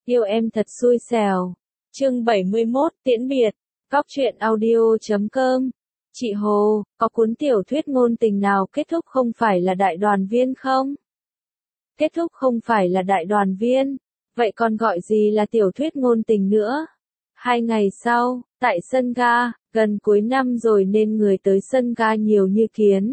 Yêu em thật xui xẻo. Chương 71, tiễn biệt. Góc truyện audio.com. Chị Hồ, có cuốn tiểu thuyết ngôn tình nào kết thúc không phải là đại đoàn viên không? Kết thúc không phải là đại đoàn viên, vậy còn gọi gì là tiểu thuyết ngôn tình nữa? 2 ngày sau, tại sân ga, gần cuối năm rồi nên người tới sân ga nhiều như kiến.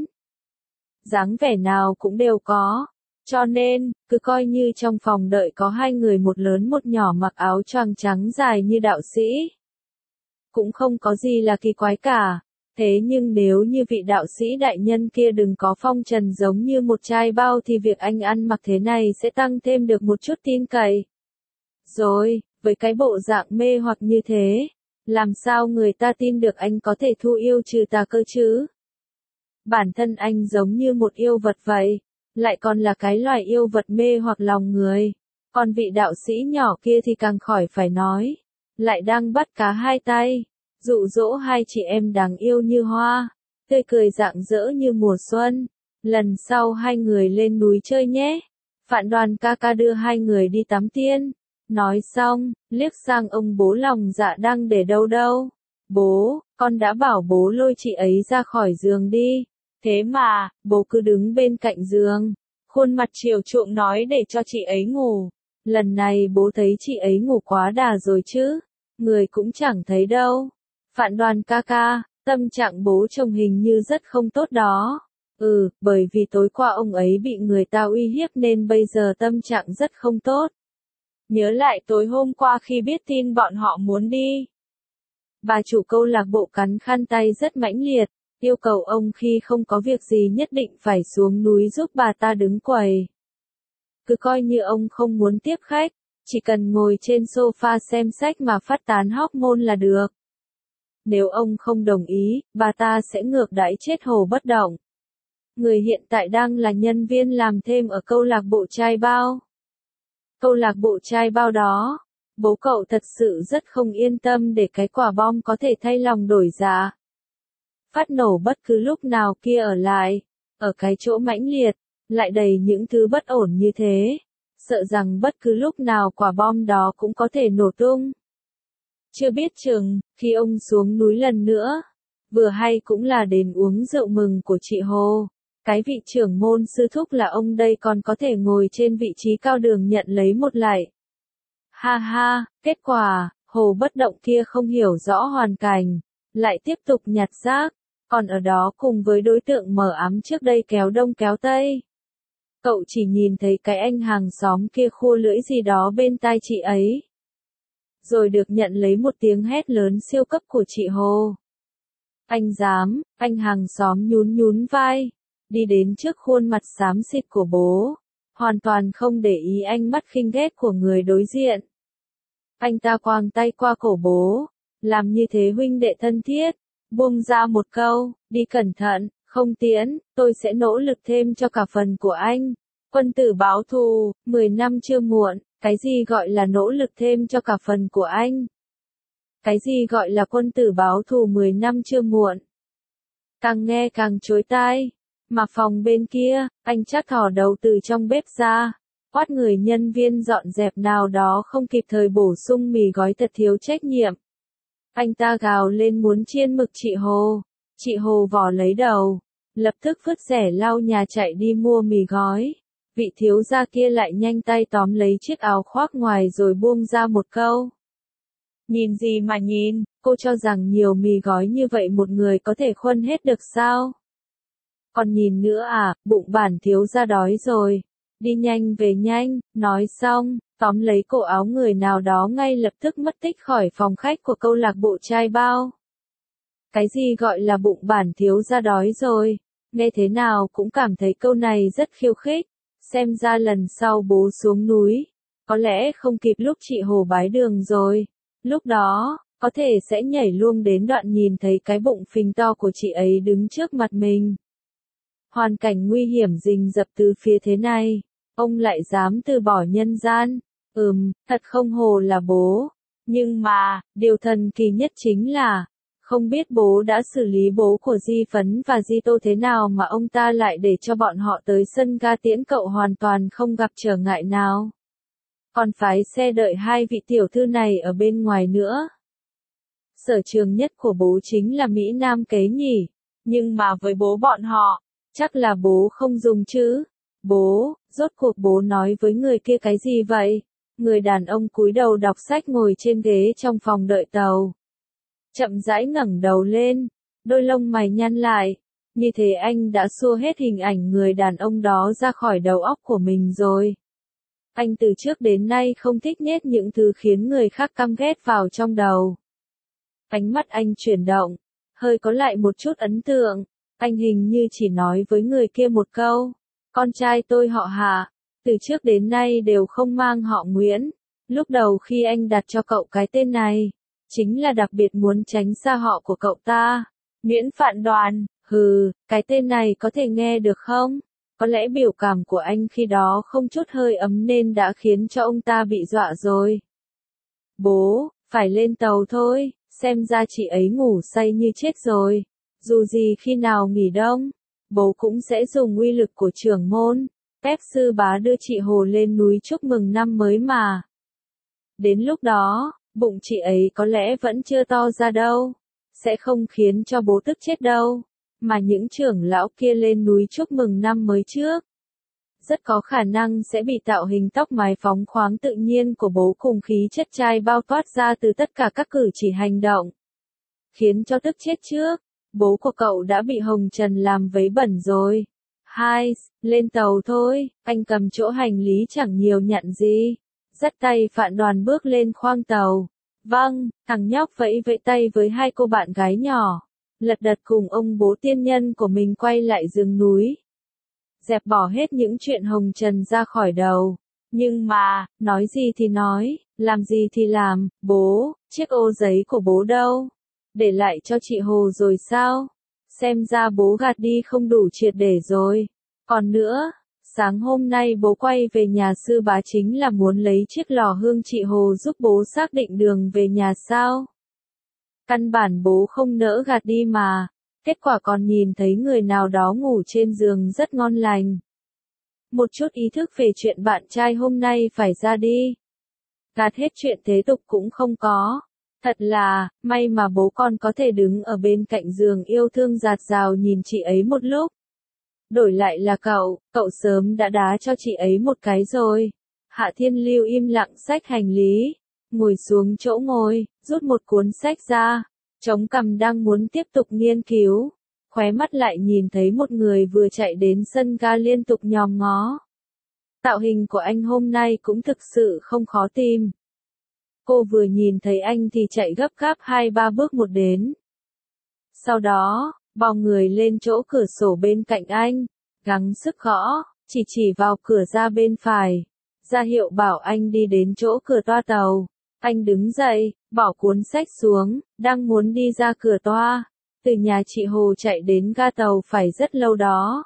Dáng vẻ nào cũng đều có. Cho nên, cứ coi như trong phòng đợi có 2 người một lớn một nhỏ mặc áo choàng trắng dài như đạo sĩ. Cũng không có gì là kỳ quái cả. Thế nhưng nếu như vị đạo sĩ đại nhân kia đừng có phong trần giống như một chai bao thì việc anh ăn mặc thế này sẽ tăng thêm được một chút tin cậy. Rồi, với cái bộ dạng mê hoặc như thế, làm sao người ta tin được anh có thể thu yêu trừ tà cơ chứ? Bản thân anh giống như một yêu vật vậy, lại còn là cái loài yêu vật mê hoặc lòng người. Còn vị đạo sĩ nhỏ kia thì càng khỏi phải nói, lại đang bắt cá hai tay, dụ dỗ hai chị em đáng yêu như hoa, tươi cười rạng rỡ như mùa xuân. Lần sau 2 người lên núi chơi nhé. Phạn Đoàn ca ca đưa 2 người đi tắm tiên. Nói xong, liếc sang ông bố lòng dạ đang để đâu đâu. Bố, con đã bảo bố lôi chị ấy ra khỏi giường đi. Thế mà, bố cứ đứng bên cạnh giường, khuôn mặt chiều chuộng nói để cho chị ấy ngủ. Lần này bố thấy chị ấy ngủ quá đà rồi chứ, người cũng chẳng thấy đâu. Phạn Đoàn ca ca, tâm trạng bố chồng hình như rất không tốt đó. Bởi vì tối qua ông ấy bị người ta uy hiếp nên bây giờ tâm trạng rất không tốt. Nhớ lại tối hôm qua khi biết tin bọn họ muốn đi. Bà chủ câu lạc bộ cắn khăn tay rất mãnh liệt, yêu cầu ông khi không có việc gì nhất định phải xuống núi giúp bà ta đứng quầy. Cứ coi như ông không muốn tiếp khách, chỉ cần ngồi trên sofa xem sách mà phát tán hormone là được. Nếu ông không đồng ý, bà ta sẽ ngược đãi chết hồ bất động. Người hiện tại đang là nhân viên làm thêm ở câu lạc bộ trai bao. Câu lạc bộ trai bao đó, bố cậu thật sự rất không yên tâm để cái quả bom có thể thay lòng đổi dạ. Phát nổ bất cứ lúc nào kia ở lại, ở cái chỗ mãnh liệt, lại đầy những thứ bất ổn như thế, sợ rằng bất cứ lúc nào quả bom đó cũng có thể nổ tung. Chưa biết chừng, khi ông xuống núi lần nữa, vừa hay cũng là đến uống rượu mừng của chị Hồ. Cái vị trưởng môn sư thúc là ông đây còn có thể ngồi trên vị trí cao đường nhận lấy một lạy. Ha ha, kết quả, Hồ bất động kia không hiểu rõ hoàn cảnh, lại tiếp tục nhặt rác, còn ở đó cùng với đối tượng mờ ám trước đây kéo đông kéo tây. Cậu chỉ nhìn thấy cái anh hàng xóm kia khua lưỡi gì đó bên tai chị ấy. Rồi được nhận lấy một tiếng hét lớn siêu cấp của chị Hồ. Anh dám, anh hàng xóm nhún nhún vai, đi đến trước khuôn mặt xám xịt của bố, hoàn toàn không để ý ánh mắt khinh ghét của người đối diện. Anh ta quàng tay qua cổ bố, làm như thế huynh đệ thân thiết, buông ra một câu, đi cẩn thận, không tiễn, tôi sẽ nỗ lực thêm cho cả phần của anh. Quân tử báo thù, 10 năm chưa muộn, cái gì gọi là nỗ lực thêm cho cả phần của anh? Cái gì gọi là quân tử báo thù 10 năm chưa muộn? Càng nghe càng chối tai. Mà phòng bên kia, anh chắc thò đầu từ trong bếp ra, quát người nhân viên dọn dẹp nào đó không kịp thời bổ sung mì gói thật thiếu trách nhiệm. Anh ta gào lên muốn chiên mực chị Hồ. Chị Hồ vò lấy đầu, lập tức vứt rẻ lau nhà chạy đi mua mì gói. Vị thiếu gia kia lại nhanh tay tóm lấy chiếc áo khoác ngoài rồi buông ra một câu. Nhìn gì mà nhìn, cô cho rằng nhiều mì gói như vậy một người có thể khuân hết được sao? Còn nhìn nữa à, bụng bản thiếu gia đói rồi. Đi nhanh về nhanh, nói xong, tóm lấy cổ áo người nào đó ngay lập tức mất tích khỏi phòng khách của câu lạc bộ trai bao. Cái gì gọi là bụng bản thiếu gia đói rồi? Nghe thế nào cũng cảm thấy câu này rất khiêu khích. Xem ra lần sau bố xuống núi, có lẽ không kịp lúc chị Hồ bái đường rồi. Lúc đó, có thể sẽ nhảy luôn đến đoạn nhìn thấy cái bụng phình to của chị ấy đứng trước mặt mình. Hoàn cảnh nguy hiểm rình rập từ phía thế này, ông lại dám từ bỏ nhân gian. Thật không hồ là bố. Nhưng mà, điều thần kỳ nhất chính là, không biết bố đã xử lý bố của Di Phấn và Di Tô thế nào mà ông ta lại để cho bọn họ tới sân ga tiễn cậu hoàn toàn không gặp trở ngại nào. còn phái xe đợi hai vị tiểu thư này ở bên ngoài nữa. Sở trường nhất của bố chính là Mỹ Nam kế nhỉ, nhưng mà với bố bọn họ, chắc là bố không dùng chứ. Bố, rốt cuộc bố nói với người kia cái gì vậy? Người đàn ông cúi đầu đọc sách ngồi trên ghế trong phòng đợi tàu. Chậm rãi ngẩng đầu lên, đôi lông mày nhăn lại. Như thế anh đã xua hết hình ảnh người đàn ông đó ra khỏi đầu óc của mình rồi. Anh từ trước đến nay không thích nhét những thứ khiến người khác căm ghét vào trong đầu. Ánh mắt anh chuyển động, hơi có lại một chút ấn tượng. Anh hình như chỉ nói với người kia một câu. Con trai tôi họ Hạ, từ trước đến nay đều không mang họ Nguyễn. Lúc đầu khi anh đặt cho cậu cái tên này, chính là đặc biệt muốn tránh xa họ của cậu ta. Nguyễn Phạn Đoàn, cái tên này có thể nghe được không? Có lẽ biểu cảm của anh khi đó không chút hơi ấm nên đã khiến cho ông ta bị dọa rồi. Bố, phải lên tàu thôi, xem ra chị ấy ngủ say như chết rồi. Dù gì khi nào nghỉ đông, bố cũng sẽ dùng uy lực của trưởng môn, ép sư bá đưa chị Hồ lên núi chúc mừng năm mới mà. Đến lúc đó, bụng chị ấy có lẽ vẫn chưa to ra đâu, sẽ không khiến cho bố tức chết đâu, mà những trưởng lão kia lên núi chúc mừng năm mới trước. Rất có khả năng sẽ bị tạo hình tóc mái phóng khoáng tự nhiên của bố cùng khí chất trai bao toát ra từ tất cả các cử chỉ hành động. Khiến cho tức chết trước, bố của cậu đã bị hồng trần làm vấy bẩn rồi. Lên tàu thôi, anh cầm chỗ hành lý chẳng nhiều nhặn gì. Dắt tay Phạn Đoàn bước lên khoang tàu. Vâng, thằng nhóc vẫy vẫy tay với hai cô bạn gái nhỏ. Lật đật cùng ông bố tiên nhân của mình quay lại rừng núi. Dẹp bỏ hết những chuyện hồng trần ra khỏi đầu. Nhưng mà, nói gì thì nói, làm gì thì làm, bố, chiếc ô giấy của bố đâu? Để lại cho chị Hồ rồi sao? Xem ra bố gạt đi không đủ triệt để rồi. Còn nữa, sáng hôm nay bố quay về nhà sư bá chính là muốn lấy chiếc lò hương chị Hồ giúp bố xác định đường về nhà sao? Căn bản bố không nỡ gạt đi mà, kết quả còn nhìn thấy người nào đó ngủ trên giường rất ngon lành. Một chút ý thức về chuyện bạn trai hôm nay phải ra đi. Gạt hết chuyện thế tục cũng không có. Thật là, may mà bố con có thể đứng ở bên cạnh giường yêu thương dạt dào nhìn chị ấy một lúc. Đổi lại là cậu sớm đã đá cho chị ấy một cái rồi. Hạ Thiên Lưu im lặng xách hành lý, ngồi xuống chỗ ngồi, rút một cuốn sách ra, chống cằm đang muốn tiếp tục nghiên cứu. Khóe mắt lại nhìn thấy một người vừa chạy đến sân ga liên tục nhòm ngó. Tạo hình của anh hôm nay cũng thực sự không khó tìm. Cô vừa nhìn thấy anh thì chạy gấp gáp 2-3 bước một đến. Sau đó, bò người lên chỗ cửa sổ bên cạnh anh, gắng sức gõ, chỉ vào cửa ra bên phải, ra hiệu bảo anh đi đến chỗ cửa toa tàu. Anh đứng dậy, bỏ cuốn sách xuống, đang muốn đi ra cửa toa. Từ nhà chị Hồ chạy đến ga tàu phải rất lâu đó.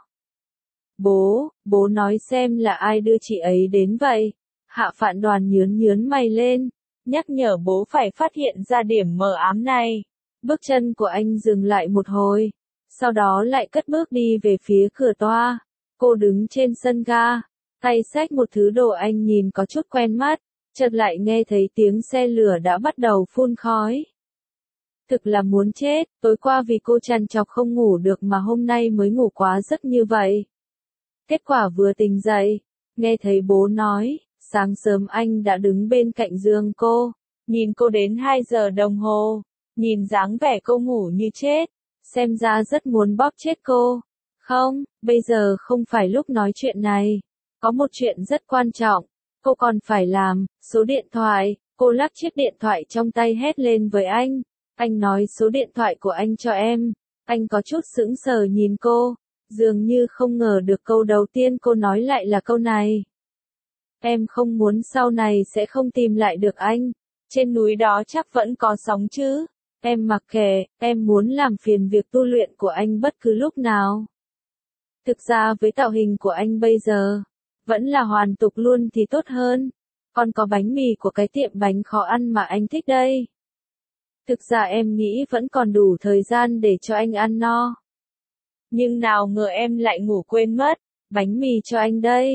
Bố nói xem là ai đưa chị ấy đến vậy? Hạ Phạn Đoàn nhớn mày lên, nhắc nhở bố phải phát hiện ra điểm mờ ám này. Bước chân của anh dừng lại một hồi, sau đó lại cất bước đi về phía cửa toa. Cô đứng trên sân ga, tay xách một thứ đồ anh nhìn có chút quen mắt, chợt lại nghe thấy tiếng xe lửa đã bắt đầu phun khói. Thực là muốn chết, tối qua vì cô trằn trọc không ngủ được mà hôm nay mới ngủ quá giấc như vậy. Kết quả vừa tỉnh dậy, nghe thấy bố nói, sáng sớm anh đã đứng bên cạnh giường cô, nhìn cô đến 2 giờ đồng hồ, nhìn dáng vẻ cô ngủ như chết, xem ra rất muốn bóp chết cô. Không, bây giờ không phải lúc nói chuyện này, có một chuyện rất quan trọng, cô còn phải làm, số điện thoại, cô lắc chiếc điện thoại trong tay hét lên với anh nói số điện thoại của anh cho em. Anh có chút sững sờ nhìn cô, dường như không ngờ được câu đầu tiên cô nói lại là câu này. Em không muốn sau này sẽ không tìm lại được anh, trên núi đó chắc vẫn có sóng chứ, em mặc kệ, em muốn làm phiền việc tu luyện của anh bất cứ lúc nào. Thực ra với tạo hình của anh bây giờ, vẫn là hoàn tục luôn thì tốt hơn, còn có bánh mì của cái tiệm bánh khó ăn mà anh thích đây. Thực ra em nghĩ vẫn còn đủ thời gian để cho anh ăn no. Nhưng nào ngờ em lại ngủ quên mất, bánh mì cho anh đây.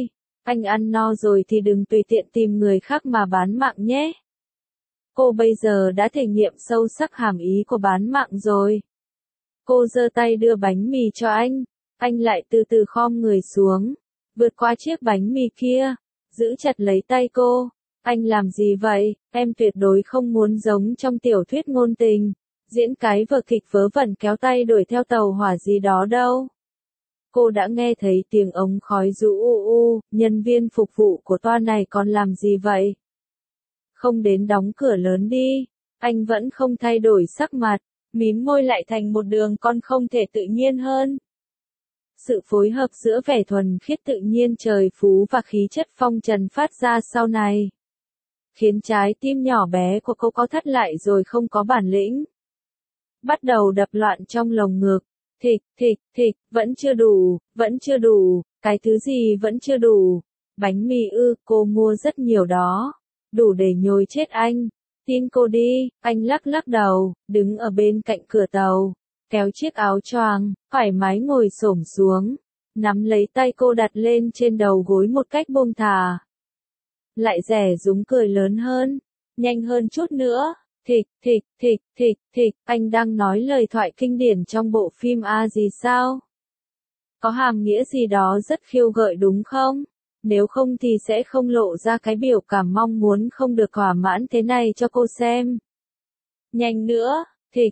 Anh ăn no rồi thì đừng tùy tiện tìm người khác mà bán mạng nhé. Cô bây giờ đã thể nghiệm sâu sắc hàm ý của bán mạng rồi. Cô giơ tay đưa bánh mì cho anh lại từ từ khom người xuống, vượt qua chiếc bánh mì kia, giữ chặt lấy tay cô. Anh làm gì vậy? Em tuyệt đối không muốn giống trong tiểu thuyết ngôn tình, diễn cái vở kịch vớ vẩn kéo tay đuổi theo tàu hỏa gì đó đâu. Cô đã nghe thấy tiếng ống khói rú nhân viên phục vụ của toa này còn làm gì vậy? Không đến đóng cửa lớn đi. Anh vẫn không thay đổi sắc mặt, mím môi lại thành một đường con không thể tự nhiên hơn. Sự phối hợp giữa vẻ thuần khiết tự nhiên trời phú và khí chất phong trần phát ra sau này, khiến trái tim nhỏ bé của cô có thắt lại rồi không có bản lĩnh. Bắt đầu đập loạn trong lồng ngực. Thịt, vẫn chưa đủ, cái thứ gì vẫn chưa đủ. Bánh mì cô mua rất nhiều đó. Đủ để nhồi chết anh. Tin cô đi, anh lắc lắc đầu, đứng ở bên cạnh cửa tàu, kéo chiếc áo choàng, thoải mái ngồi xổm xuống, nắm lấy tay cô đặt lên trên đầu gối một cách buông thả. Lại rẻ rúng cười lớn hơn, nhanh hơn chút nữa. Thịt, anh đang nói lời thoại kinh điển trong bộ phim A gì sao? Có hàm nghĩa gì đó rất khiêu gợi đúng không? Nếu không thì sẽ không lộ ra cái biểu cảm mong muốn không được thỏa mãn thế này cho cô xem. Nhanh nữa,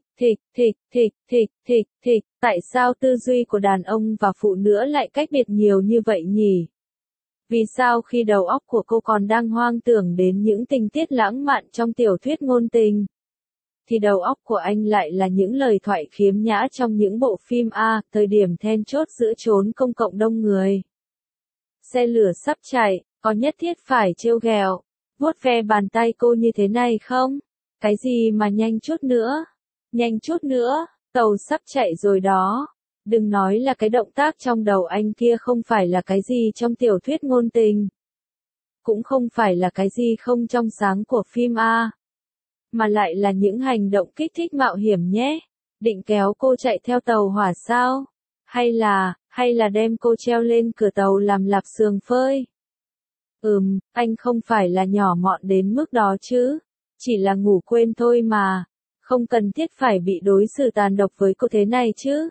thịt, tại sao tư duy của đàn ông và phụ nữ lại cách biệt nhiều như vậy nhỉ? Vì sao khi đầu óc của cô còn đang hoang tưởng đến những tình tiết lãng mạn trong tiểu thuyết ngôn tình, thì đầu óc của anh lại là những lời thoại khiếm nhã trong những bộ phim A, thời điểm then chốt giữa chốn công cộng đông người. Xe lửa sắp chạy, có nhất thiết phải trêu ghẹo, vuốt ve bàn tay cô như thế này không? Cái gì mà nhanh chút nữa, tàu sắp chạy rồi đó. Đừng nói là cái động tác trong đầu anh kia không phải là cái gì trong tiểu thuyết ngôn tình. Cũng không phải là cái gì không trong sáng của phim A. Mà lại là những hành động kích thích mạo hiểm nhé. Định kéo cô chạy theo tàu hỏa sao? Hay là đem cô treo lên cửa tàu làm lạp xưởng phơi? Anh không phải là nhỏ mọn đến mức đó chứ. Chỉ là ngủ quên thôi mà. Không cần thiết phải bị đối xử tàn độc với cô thế này chứ.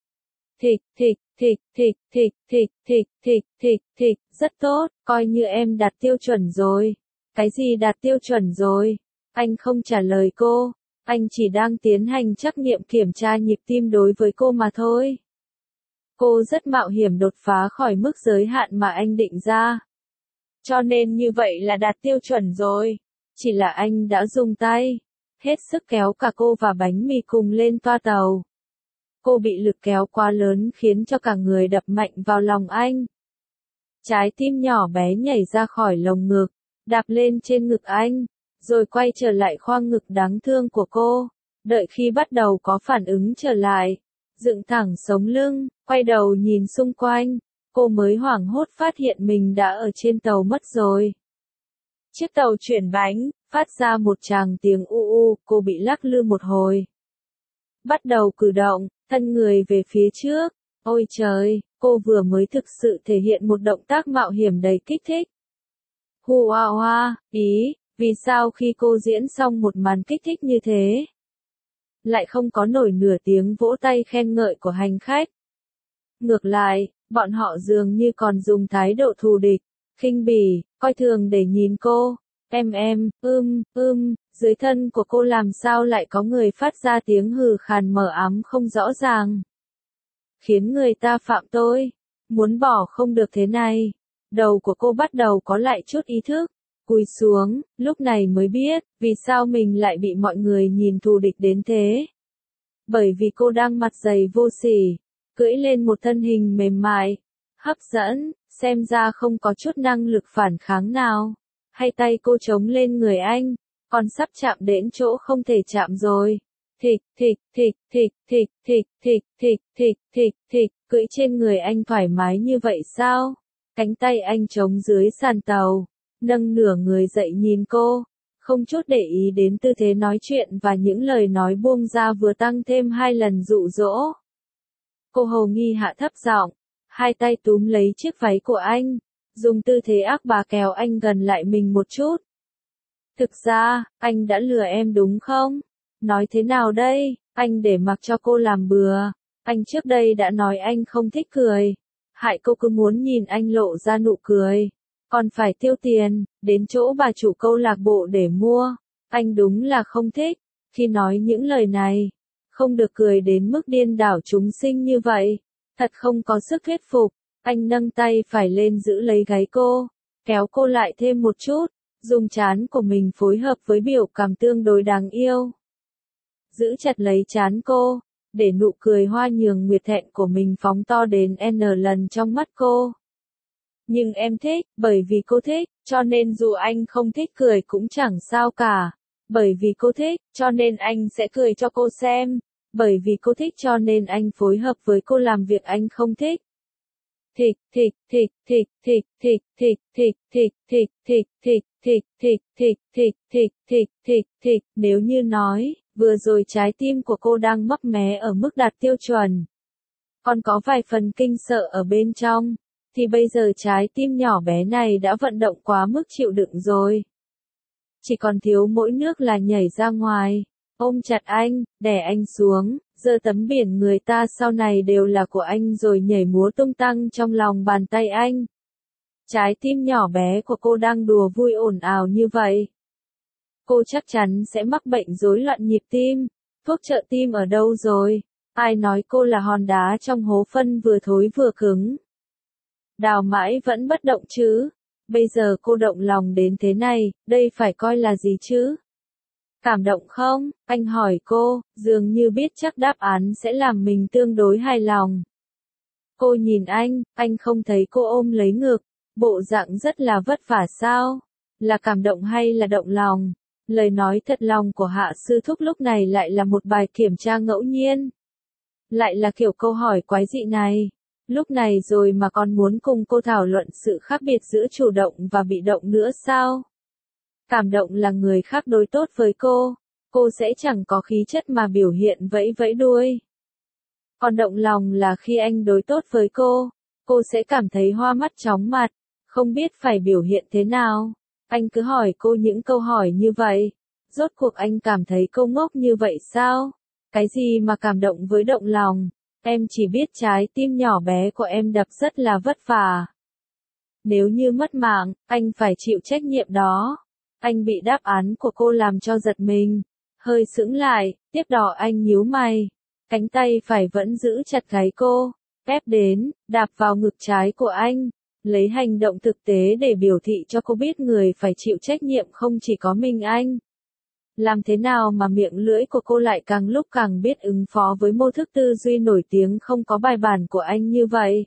Thịt, rất tốt, coi như em đạt tiêu chuẩn rồi. Cái gì đạt tiêu chuẩn rồi? Anh không trả lời cô, anh chỉ đang tiến hành trắc nghiệm kiểm tra nhịp tim đối với cô mà thôi. Cô rất mạo hiểm đột phá khỏi mức giới hạn mà anh định ra. Cho nên như vậy là đạt tiêu chuẩn rồi. Chỉ là anh đã dùng tay, hết sức kéo cả cô và bánh mì cùng lên toa tàu. Cô bị lực kéo quá lớn khiến cho cả người đập mạnh vào lòng anh. Trái tim nhỏ bé nhảy ra khỏi lồng ngực, đạp lên trên ngực anh, rồi quay trở lại khoang ngực đáng thương của cô. Đợi khi bắt đầu có phản ứng trở lại, dựng thẳng sống lưng, quay đầu nhìn xung quanh, cô mới hoảng hốt phát hiện mình đã ở trên tàu mất rồi. Chiếc tàu chuyển bánh, phát ra một tràng tiếng cô bị lắc lư một hồi. Bắt đầu cử động, thân người về phía trước. Ôi trời, cô vừa mới thực sự thể hiện một động tác mạo hiểm đầy kích thích. Vì sao khi cô diễn xong một màn kích thích như thế, lại không có nổi nửa tiếng vỗ tay khen ngợi của hành khách? Ngược lại, bọn họ dường như còn dùng thái độ thù địch, khinh bỉ, coi thường để nhìn cô. Dưới thân của cô làm sao lại có người phát ra tiếng hừ khàn mờ ám không rõ ràng, khiến người ta phạm tôi. Muốn bỏ không được thế này. Đầu của cô bắt đầu có lại chút ý thức, cúi xuống, lúc này mới biết, vì sao mình lại bị mọi người nhìn thù địch đến thế. Bởi vì cô đang mặt dày vô sỉ, cưỡi lên một thân hình mềm mại, hấp dẫn, xem ra không có chút năng lực phản kháng nào. Hay tay cô chống lên người anh, còn sắp chạm đến chỗ không thể chạm rồi. Cưỡi trên người anh thoải mái như vậy sao? Cánh tay anh chống dưới sàn tàu, nâng nửa người dậy nhìn cô, không chút để ý đến tư thế nói chuyện và những lời nói buông ra vừa tăng thêm 2 lần dụ dỗ. Cô hầu nghi hạ thấp giọng, hai tay túm lấy chiếc váy của anh, dùng tư thế ác bá kéo anh gần lại mình một chút. Thực ra, anh đã lừa em đúng không? Nói thế nào đây, anh để mặc cho cô làm bừa. Anh trước đây đã nói anh không thích cười. Hại cô cứ muốn nhìn anh lộ ra nụ cười. Còn phải tiêu tiền, đến chỗ bà chủ câu lạc bộ để mua. Anh đúng là không thích. Khi nói những lời này, không được cười đến mức điên đảo chúng sinh như vậy. Thật không có sức thuyết phục. Anh nâng tay phải lên giữ lấy gáy cô, kéo cô lại thêm một chút, dùng trán của mình phối hợp với biểu cảm tương đối đáng yêu. Giữ chặt lấy trán cô, để nụ cười hoa nhường nguyệt thẹn của mình phóng to đến N lần trong mắt cô. Nhưng em thích, bởi vì cô thích, cho nên dù anh không thích cười cũng chẳng sao cả. Bởi vì cô thích, cho nên anh sẽ cười cho cô xem. Bởi vì cô thích cho nên anh phối hợp với cô làm việc anh không thích. Thịch, thịch, thịch, thịch, thịch, thịch, thịch, thịch, thịch, thịch, thịch, thịch, thịch, thịch, thịch, thịch, thịch, thịch, thịch, thịch, nếu như nói, vừa rồi trái tim của cô đang mấp mé ở mức đạt tiêu chuẩn. Còn có vài phần kinh sợ ở bên trong, thì bây giờ trái tim nhỏ bé này đã vận động quá mức chịu đựng rồi. Chỉ còn thiếu mỗi nước là nhảy ra ngoài, ôm chặt anh, đè anh xuống. Giờ tấm biển người ta sau này đều là của anh rồi nhảy múa tung tăng trong lòng bàn tay anh. Trái tim nhỏ bé của cô đang đùa vui ồn ào như vậy. Cô chắc chắn sẽ mắc bệnh rối loạn nhịp tim. Thuốc trợ tim ở đâu rồi? Ai nói cô là hòn đá trong hố phân vừa thối vừa cứng? Đào mãi vẫn bất động chứ. Bây giờ cô động lòng đến thế này, đây phải coi là gì chứ? Cảm động không? Anh hỏi cô, dường như biết chắc đáp án sẽ làm mình tương đối hài lòng. Cô nhìn anh không thấy cô ôm lấy ngực, bộ dạng rất là vất vả sao? Là cảm động hay là động lòng? Lời nói thật lòng của Hạ Sư Thúc lúc này lại là một bài kiểm tra ngẫu nhiên. Lại là kiểu câu hỏi quái dị này. Lúc này rồi mà còn muốn cùng cô thảo luận sự khác biệt giữa chủ động và bị động nữa sao? Cảm động là người khác đối tốt với cô sẽ chẳng có khí chất mà biểu hiện vẫy vẫy đuôi. Còn động lòng là khi anh đối tốt với cô sẽ cảm thấy hoa mắt chóng mặt, không biết phải biểu hiện thế nào. Anh cứ hỏi cô những câu hỏi như vậy, rốt cuộc anh cảm thấy cô ngốc như vậy sao? Cái gì mà cảm động với động lòng? Em chỉ biết trái tim nhỏ bé của em đập rất là vất vả. Nếu như mất mạng, anh phải chịu trách nhiệm đó. Anh bị đáp án của cô làm cho giật mình, hơi sững lại, tiếp đó anh nhíu mày, cánh tay phải vẫn giữ chặt gáy cô, ép đến, đạp vào ngực trái của anh, lấy hành động thực tế để biểu thị cho cô biết người phải chịu trách nhiệm không chỉ có mình anh. Làm thế nào mà miệng lưỡi của cô lại càng lúc càng biết ứng phó với mô thức tư duy nổi tiếng không có bài bản của anh như vậy?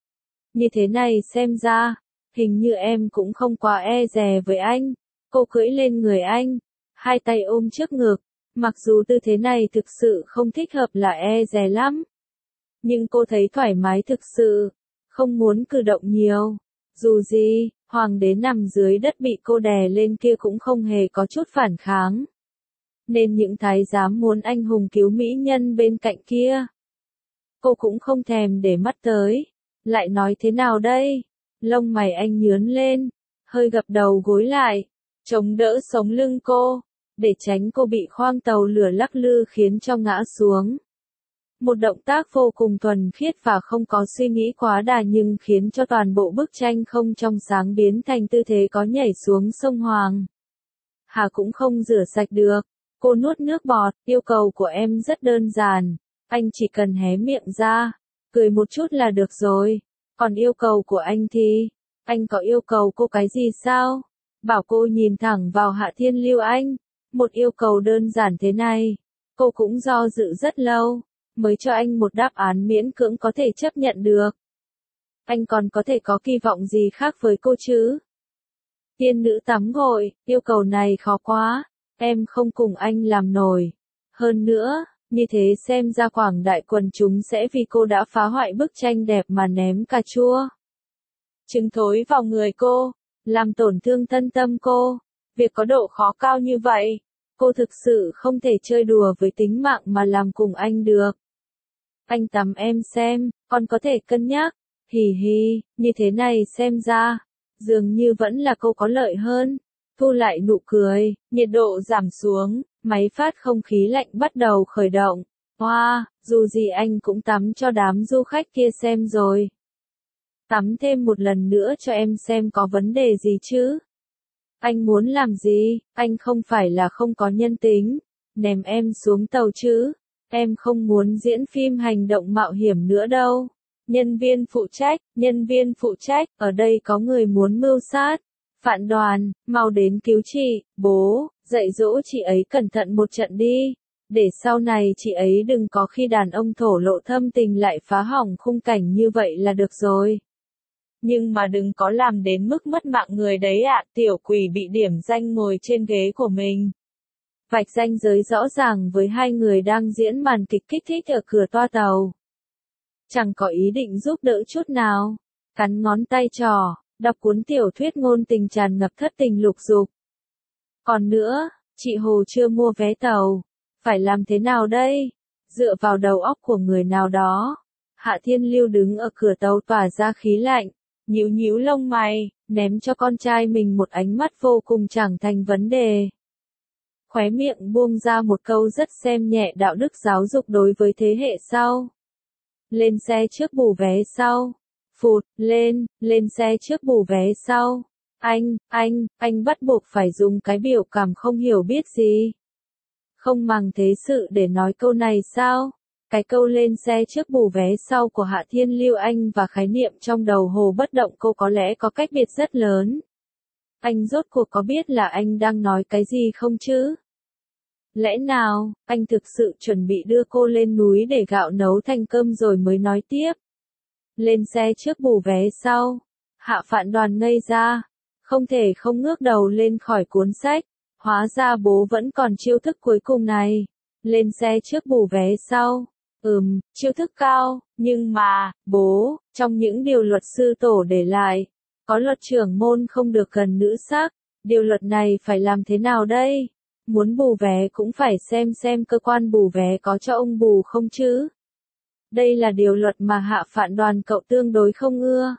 Như thế này xem ra, hình như em cũng không quá e dè với anh. Cô cưỡi lên người anh, hai tay ôm trước ngực, mặc dù tư thế này thực sự không thích hợp là e dè lắm. Nhưng cô thấy thoải mái thực sự, không muốn cử động nhiều. Dù gì, hoàng đế nằm dưới đất bị cô đè lên kia cũng không hề có chút phản kháng. Nên những thái giám muốn anh hùng cứu mỹ nhân bên cạnh kia, cô cũng không thèm để mắt tới. Lại nói thế nào đây? Lông mày anh nhướn lên, hơi gập đầu gối lại, chống đỡ sống lưng cô, để tránh cô bị khoang tàu lửa lắc lư khiến cho ngã xuống. Một động tác vô cùng thuần khiết và không có suy nghĩ quá đà nhưng khiến cho toàn bộ bức tranh không trong sáng biến thành tư thế có nhảy xuống sông Hoàng. Hà cũng không rửa sạch được. Cô nuốt nước bọt, yêu cầu của em rất đơn giản. Anh chỉ cần hé miệng ra, cười một chút là được rồi. Còn yêu cầu của anh thì, anh có yêu cầu cô cái gì sao? Bảo cô nhìn thẳng vào Hạ Thiên Lưu Anh. Một yêu cầu đơn giản thế này, cô cũng do dự rất lâu, mới cho anh một đáp án miễn cưỡng có thể chấp nhận được. Anh còn có thể có kỳ vọng gì khác với cô chứ? Tiên nữ tắm gội, yêu cầu này khó quá, em không cùng anh làm nổi. Hơn nữa, như thế xem ra quảng đại quần chúng sẽ vì cô đã phá hoại bức tranh đẹp mà ném cà chua trứng thối vào người cô, làm tổn thương thân tâm cô. Việc có độ khó cao như vậy, cô thực sự không thể chơi đùa với tính mạng mà làm cùng anh được. Anh tắm em xem, con có thể cân nhắc. Hì hì, như thế này xem ra, Dường như vẫn là cô có lợi hơn. Thu lại nụ cười, nhiệt độ giảm xuống, máy phát không khí lạnh bắt đầu khởi động. Wow, dù gì anh cũng tắm cho đám du khách kia xem rồi. Tắm thêm một lần nữa cho em xem có vấn đề gì chứ. Anh muốn làm gì, anh không phải là không có nhân tính. Ném em xuống tàu chứ. Em không muốn diễn phim hành động mạo hiểm nữa đâu. Nhân viên phụ trách, ở đây có người muốn mưu sát. Phạn Đoàn, mau đến cứu chị, bố, dạy dỗ chị ấy cẩn thận một trận đi. Để sau này chị ấy đừng có khi đàn ông thổ lộ thâm tình lại phá hỏng khung cảnh như vậy là được rồi. Nhưng mà đừng có làm đến mức mất mạng người đấy ạ, tiểu quỷ bị điểm danh ngồi trên ghế của mình. Vạch ranh giới rõ ràng với hai người đang diễn màn kịch kích thích ở cửa toa tàu. Chẳng có ý định giúp đỡ chút nào. Cắn ngón tay trỏ, đọc cuốn tiểu thuyết ngôn tình tràn ngập thất tình lục dục. Còn nữa, chị Hồ chưa mua vé tàu. Phải làm thế nào đây? Dựa vào đầu óc của người nào đó. Hạ Thiên Lưu đứng ở cửa tàu tỏa ra khí lạnh. Nhíu nhíu lông mày, ném cho con trai mình một ánh mắt vô cùng chẳng thành vấn đề. Khóe miệng buông ra một câu rất xem nhẹ đạo đức giáo dục đối với thế hệ sau. Lên xe trước bù vé sau. Phụt, lên xe trước bù vé sau. Anh bắt buộc phải dùng cái biểu cảm không hiểu biết gì. Không màng thế sự để nói câu này sao? Cái câu lên xe trước bù vé sau của Hạ Thiên Lưu Anh và khái niệm trong đầu Hồ Bất Động cô có lẽ có cách biệt rất lớn. Anh rốt cuộc có biết là anh đang nói cái gì không chứ? Lẽ nào, anh thực sự chuẩn bị đưa cô lên núi để gạo nấu thành cơm rồi mới nói tiếp? Lên xe trước bù vé sau. Hạ Phạn Đoàn ngây ra. Không thể không ngước đầu lên khỏi cuốn sách. Hóa ra bố vẫn còn chiêu thức cuối cùng này. Lên xe trước bù vé sau. Chiêu thức cao, nhưng mà, bố, trong những điều luật sư tổ để lại, có luật trưởng môn không được gần nữ sắc. Điều luật này phải làm thế nào đây? Muốn bù vé cũng phải xem cơ quan bù vé có cho ông bù không chứ. Đây là điều luật mà Hạ Phạn Đoàn cậu tương đối không ưa.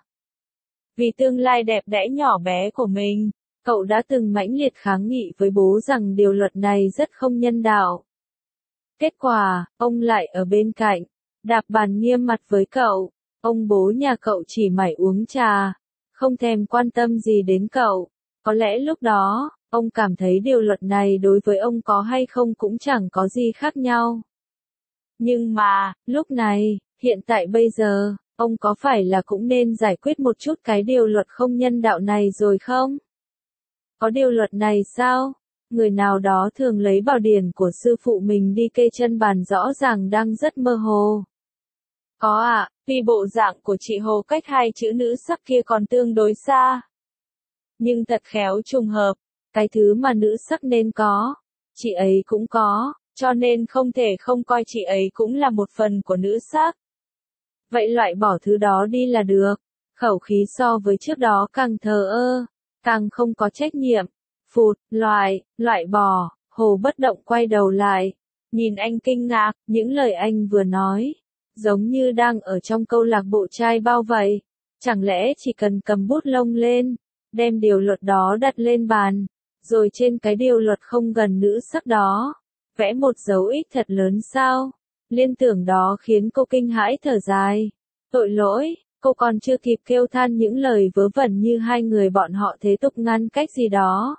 Vì tương lai đẹp đẽ nhỏ bé của mình, cậu đã từng mãnh liệt kháng nghị với bố rằng điều luật này rất không nhân đạo. Kết quả, ông lại ở bên cạnh, đạp bàn nghiêm mặt với cậu. Ông bố nhà cậu chỉ mải uống trà, không thèm quan tâm gì đến cậu. Có lẽ lúc đó, ông cảm thấy điều luật này đối với ông có hay không cũng chẳng có gì khác nhau. Nhưng mà, lúc này, hiện tại bây giờ, ông có phải là cũng nên giải quyết một chút cái điều luật không nhân đạo này rồi không? Có điều luật này sao? Người nào đó thường lấy bảo điển của sư phụ mình đi kê chân bàn rõ ràng đang rất mơ hồ. Có ạ, vì bộ dạng của chị Hồ cách hai chữ nữ sắc kia còn tương đối xa. Nhưng thật khéo trùng hợp, cái thứ mà nữ sắc nên có, chị ấy cũng có, cho nên không thể không coi chị ấy cũng là một phần của nữ sắc. Vậy loại bỏ thứ đó đi là được. Khẩu khí so với trước đó càng thờ ơ, càng không có trách nhiệm. Phụt, loại bỏ. Hồ Bất Động quay đầu lại, nhìn anh kinh ngạc, những lời anh vừa nói, giống như đang ở trong câu lạc bộ trai bao vậy. Chẳng lẽ chỉ cần cầm bút lông lên, đem điều luật đó đặt lên bàn, rồi trên cái điều luật không gần nữ sắc đó, vẽ một dấu X thật lớn sao? Liên tưởng đó khiến cô kinh hãi thở dài. Tội lỗi, cô còn chưa kịp kêu than những lời vớ vẩn như hai người bọn họ thế tục ngăn cách gì đó.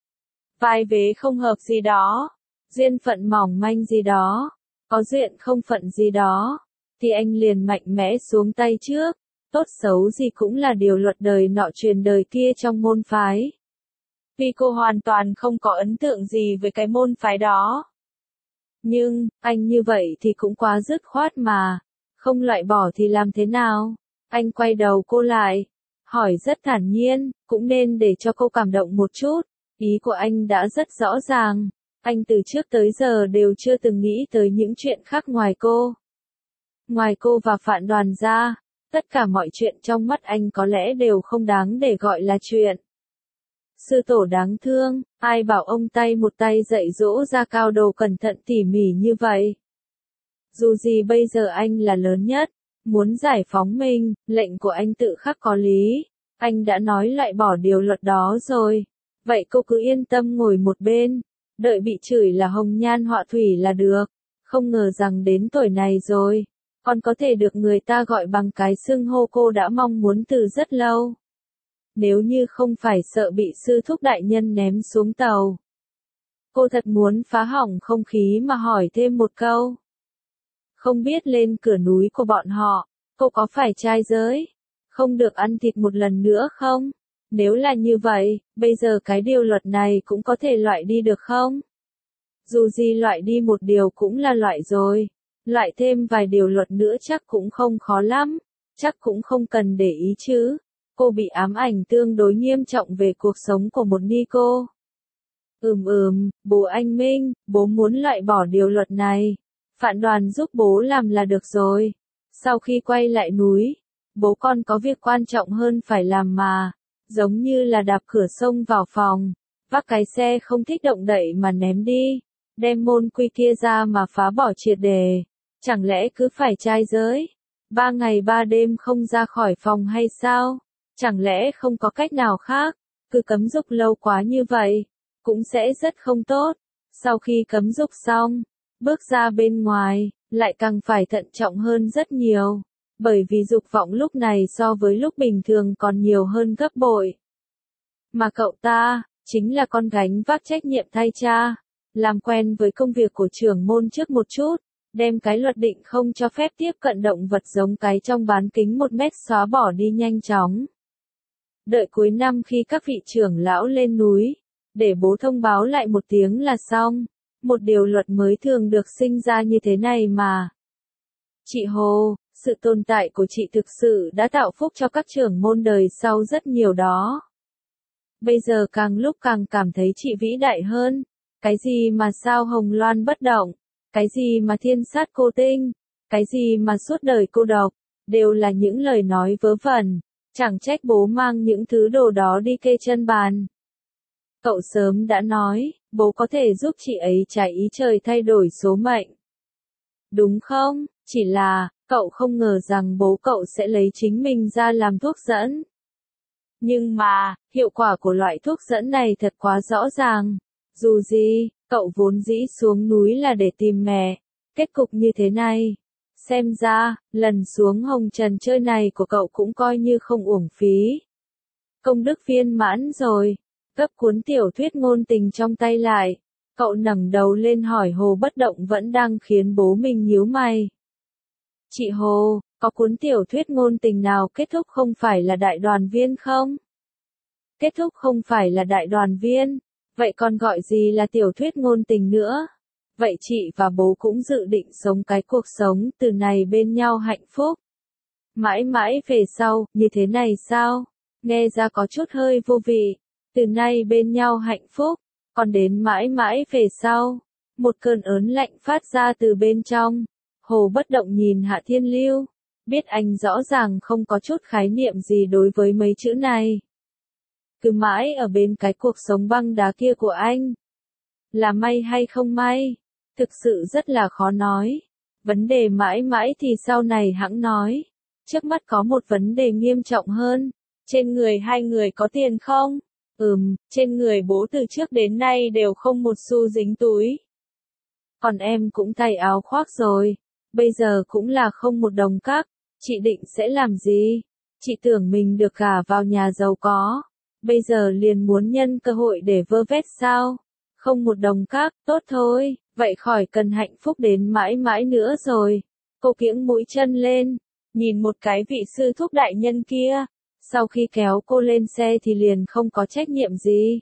Vai vế không hợp gì đó, duyên phận mỏng manh gì đó, có duyên không phận gì đó, thì anh liền mạnh mẽ xuống tay trước. Tốt xấu gì cũng là điều luật đời nọ truyền đời kia trong môn phái. Vì cô hoàn toàn không có ấn tượng gì với cái môn phái đó. Nhưng, anh như vậy thì cũng quá dứt khoát mà. Không loại bỏ thì làm thế nào? Anh quay đầu cô lại, hỏi rất thản nhiên, cũng nên để cho cô cảm động một chút. Ý của anh đã rất rõ ràng. Anh từ trước tới giờ đều chưa từng nghĩ tới những chuyện khác ngoài cô. Ngoài cô và Phạn Đoàn ra, tất cả mọi chuyện trong mắt anh có lẽ đều không đáng để gọi là chuyện. Sư tổ đáng thương, ai bảo ông tay một tay dạy dỗ ra cao đồ cẩn thận tỉ mỉ như vậy. Dù gì bây giờ anh là lớn nhất, muốn giải phóng mình, lệnh của anh tự khắc có lý. Anh đã nói loại bỏ điều luật đó rồi. Vậy cô cứ yên tâm ngồi một bên, đợi bị chửi là hồng nhan họa thủy là được. Không ngờ rằng đến tuổi này rồi, còn có thể được người ta gọi bằng cái xưng hô cô đã mong muốn từ rất lâu. Nếu như không phải sợ bị sư thúc đại nhân ném xuống tàu, cô thật muốn phá hỏng không khí mà hỏi thêm một câu. Không biết lên cửa núi của bọn họ, cô có phải trai giới, không được ăn thịt một lần nữa không? Nếu là như vậy, bây giờ cái điều luật này cũng có thể loại đi được không? Dù gì loại đi một điều cũng là loại rồi, loại thêm vài điều luật nữa chắc cũng không khó lắm, chắc cũng không cần để ý chứ. Cô bị ám ảnh tương đối nghiêm trọng về cuộc sống của một ni cô. Bố anh Minh, bố muốn loại bỏ điều luật này. Phạn Đoàn giúp bố làm là được rồi. Sau khi quay lại núi, bố con có việc quan trọng hơn phải làm mà. Giống như là đạp cửa xông vào phòng, vác cái xe không thích động đậy mà ném đi, đem môn quy kia ra mà phá bỏ triệt đề. Chẳng lẽ cứ phải trai giới? 3 ngày 3 đêm không ra khỏi phòng hay sao? Chẳng lẽ không có cách nào khác? Cứ cấm dục lâu quá như vậy, cũng sẽ rất không tốt. Sau khi cấm dục xong, bước ra bên ngoài, lại càng phải thận trọng hơn rất nhiều. Bởi vì dục vọng lúc này so với lúc bình thường còn nhiều hơn gấp bội. Mà cậu ta, chính là con gánh vác trách nhiệm thay cha. Làm quen với công việc của trưởng môn trước một chút, đem cái luật định không cho phép tiếp cận động vật giống cái trong bán kính 1 mét xóa bỏ đi nhanh chóng. Đợi cuối năm khi các vị trưởng lão lên núi, để bố thông báo lại một tiếng là xong. Một điều luật mới thường được sinh ra như thế này mà. Chị Hồ, sự tồn tại của chị thực sự đã tạo phúc cho các trưởng môn đời sau rất nhiều đó. Bây giờ càng lúc càng cảm thấy chị vĩ đại hơn. Cái gì mà sao hồng loan bất động, cái gì mà thiên sát cô tinh, cái gì mà suốt đời cô độc, đều là những lời nói vớ vẩn. Chẳng trách bố mang những thứ đồ đó đi kê chân bàn. Cậu sớm đã nói, bố có thể giúp chị ấy trái ý trời thay đổi số mệnh. Đúng không? Chỉ là, cậu không ngờ rằng bố cậu sẽ lấy chính mình ra làm thuốc dẫn. Nhưng mà, hiệu quả của loại thuốc dẫn này thật quá rõ ràng. Dù gì, cậu vốn dĩ xuống núi là để tìm mẹ. Kết cục như thế này. Xem ra, lần xuống hồng trần chơi này của cậu cũng coi như không uổng phí. Công đức viên mãn rồi. Gấp cuốn tiểu thuyết ngôn tình trong tay lại. Cậu ngẩng đầu lên hỏi Hồ Bất Động vẫn đang khiến bố mình nhíu mày. Chị Hồ, có cuốn tiểu thuyết ngôn tình nào kết thúc không phải là đại đoàn viên không? Kết thúc không phải là đại đoàn viên, vậy còn gọi gì là tiểu thuyết ngôn tình nữa? Vậy chị và bố cũng dự định sống cái cuộc sống từ này bên nhau hạnh phúc. Mãi mãi về sau, như thế này sao? Nghe ra có chút hơi vô vị. Từ nay bên nhau hạnh phúc, còn đến mãi mãi về sau. Một cơn ớn lạnh phát ra từ bên trong. Hồ Bất Động nhìn Hạ Thiên Lưu, biết anh rõ ràng không có chút khái niệm gì đối với mấy chữ này. Cứ mãi ở bên cái cuộc sống băng đá kia của anh. Là may hay không may? Thực sự rất là khó nói. Vấn đề mãi mãi thì sau này hẵng nói. Trước mắt có một vấn đề nghiêm trọng hơn. Trên người hai người có tiền không? Trên người bố từ trước đến nay đều không một xu dính túi. Còn em cũng thay áo khoác rồi. Bây giờ cũng là không một đồng các. Chị định sẽ làm gì? Chị tưởng mình được gả vào nhà giàu có. Bây giờ liền muốn nhân cơ hội để vơ vét sao? Không một đồng các, tốt thôi. Vậy khỏi cần hạnh phúc đến mãi mãi nữa rồi. Cô kiễng mũi chân lên. Nhìn một cái vị sư thúc đại nhân kia. Sau khi kéo cô lên xe thì liền không có trách nhiệm gì.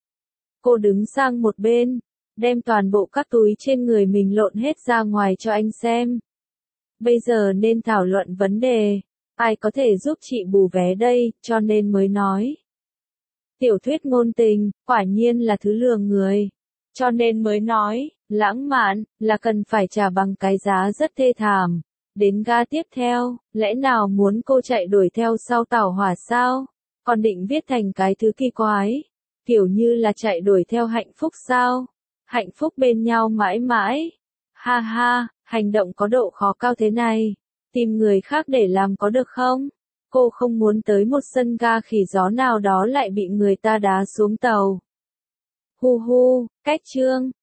Cô đứng sang một bên, đem toàn bộ các túi trên người mình lộn hết ra ngoài cho anh xem. Bây giờ nên thảo luận vấn đề, ai có thể giúp chị bù vé đây, cho nên mới nói. Tiểu thuyết ngôn tình, quả nhiên là thứ lừa người. Cho nên mới nói, lãng mạn, là cần phải trả bằng cái giá rất thê thảm. Đến ga tiếp theo, lẽ nào muốn cô chạy đuổi theo sau tàu hỏa sao? Còn định viết thành cái thứ kỳ quái. Kiểu như là chạy đuổi theo hạnh phúc sao? Hạnh phúc bên nhau mãi mãi. Ha ha, hành động có độ khó cao thế này. Tìm người khác để làm có được không? cô không muốn tới một sân ga khỉ gió nào đó lại bị người ta đá xuống tàu. Hu hu, cách chương.